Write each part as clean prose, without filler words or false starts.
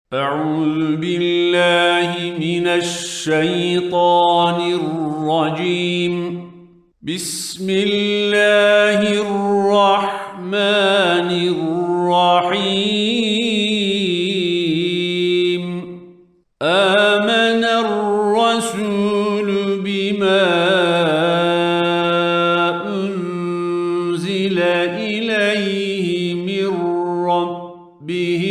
أعوذ بالله من الشيطان الرجيم. بسم الله الرحمن الرحيم. آمن الرسول بما أنزل إليه من ربه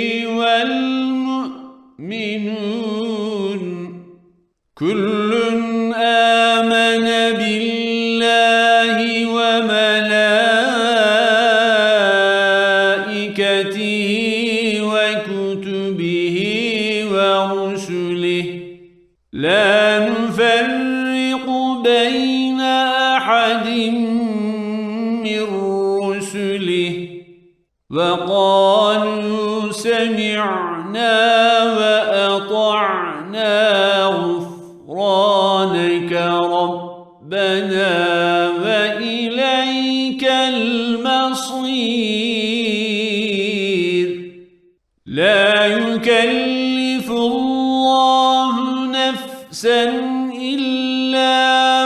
والمؤمنون كل آمن بالله وملائكته وكتبه ورسله لا نفرق بين أحد من رسله وقالوا سمعنا وأطعنا غفرانك ربنا وإليك المصير. لا يكلف الله نفسا إلا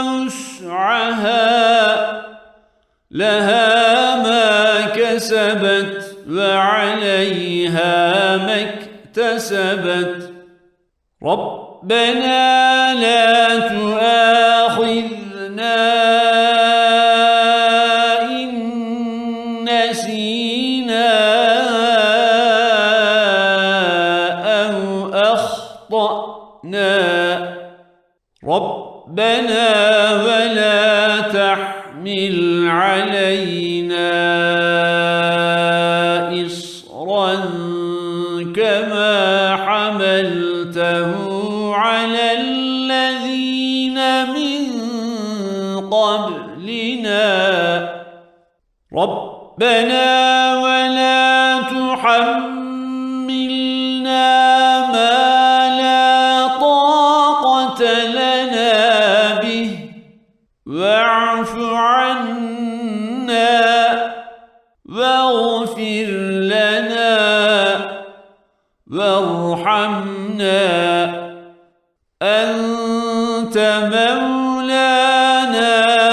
وسعها لها ما كسبت وعليها ما اكتسبت. ربنا لا تؤاخذنا إن نسينا أو أخطأنا. ربنا ولا تحمل علينا إصرا كما حملته على الذين من قبلنا. ربنا ولا تحملنا ما لا طاقة لنا به واعف عنا واغفر لنا وارحمنا. أنت مولانا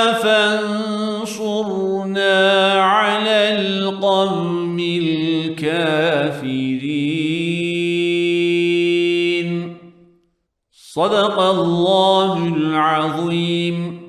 فانصرنا على القوم الكافرين. صدق الله العظيم.